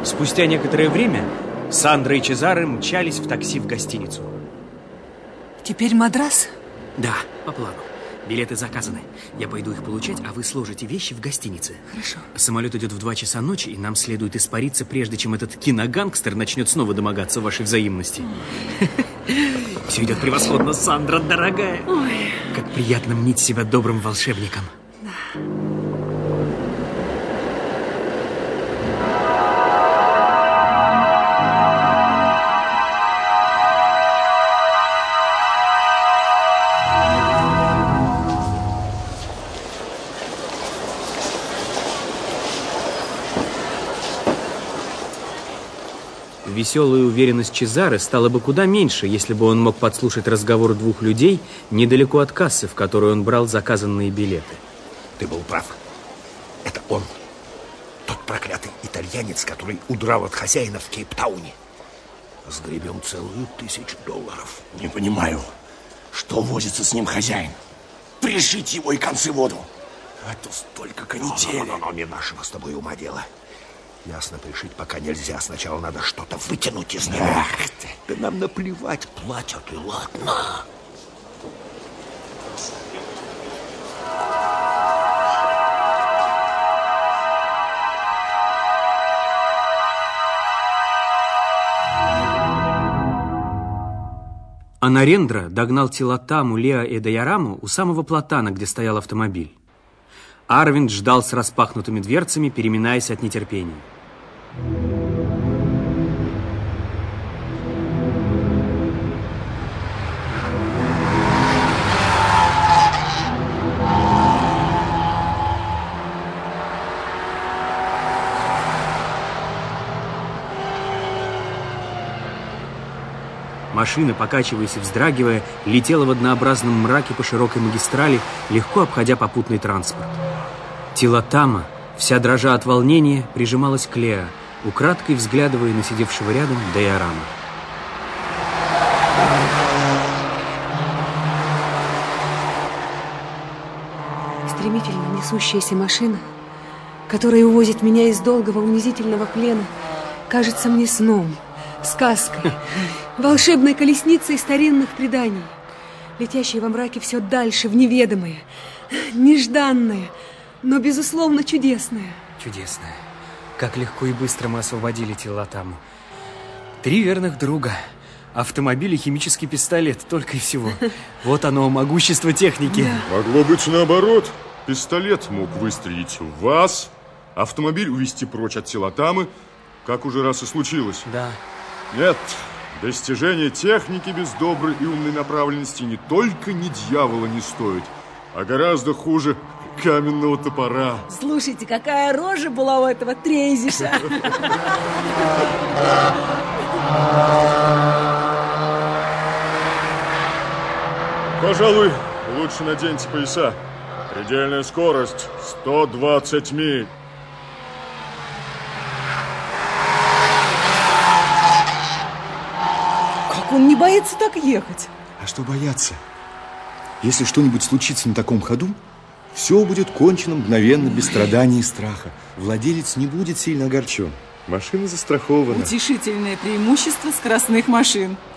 Спустя некоторое время Сандра и Чезаре мчались в такси в гостиницу. Теперь Мадрас? Да, по плану. Билеты заказаны. Я пойду их получать, а вы сложите вещи в гостинице. Хорошо. Самолет идет в 2 часа ночи, и нам следует испариться, прежде чем этот киногангстер начнет снова домогаться вашей взаимности. Все идет превосходно, Сандра, дорогая. Ой. Как приятно мнить себя добрым волшебником. Да. Веселая уверенность Чезаре стала бы куда меньше, если бы он мог подслушать разговор двух людей недалеко от кассы, в которой он брал заказанные билеты. Ты был прав. Это он. Тот проклятый итальянец, который удрал от хозяина в Кейптауне. Сгребем целую $1000. Не понимаю, что возится с ним хозяин. Пришить его и концы в воду. А то столько канители. Но не нашего с тобой ума дело. Ясно, пришить пока нельзя. Сначала надо что-то вытянуть из него. Ах ты. Да нам наплевать, платят и ладно. А Нарендра догнал Тилотаму, Лео и Даяраму у самого платана, где стоял автомобиль. Арвинд ждал с распахнутыми дверцами, переминаясь от нетерпения. Машина, покачиваясь и вздрагивая, летела в однообразном мраке по широкой магистрали, легко обходя попутный транспорт. Тилотама, вся дрожа от волнения, прижималась к Лео, украдкой взглядывая на сидевшего рядом Даяраму. Стремительно несущаяся машина, которая увозит меня из долгого унизительного плена, кажется мне сном, сказкой, волшебной колесницей старинных преданий, летящей во мраке все дальше в неведомое, нежданное, но, безусловно, чудесное. Чудесное. Как легко и быстро мы освободили Тилотаму. 3 верных друга. Автомобиль и химический пистолет, только и всего. Вот оно, могущество техники. Да. Могло быть наоборот. Пистолет мог выстрелить в вас, автомобиль увезти прочь от Тилотамы, как уже раз и случилось. Да. Нет, достижение техники без доброй и умной направленности не только ни дьявола не стоит, а гораздо хуже каменного топора. Слушайте, какая рожа была у этого Трейзиша. Пожалуй, лучше наденьте пояса. Предельная скорость 120 миль. Как он не боится так ехать? А что бояться? Если что-нибудь случится на таком ходу, все будет кончено мгновенно, без страданий и страха. Владелец не будет сильно огорчен. Машина застрахована. Утешительное преимущество скоростных машин.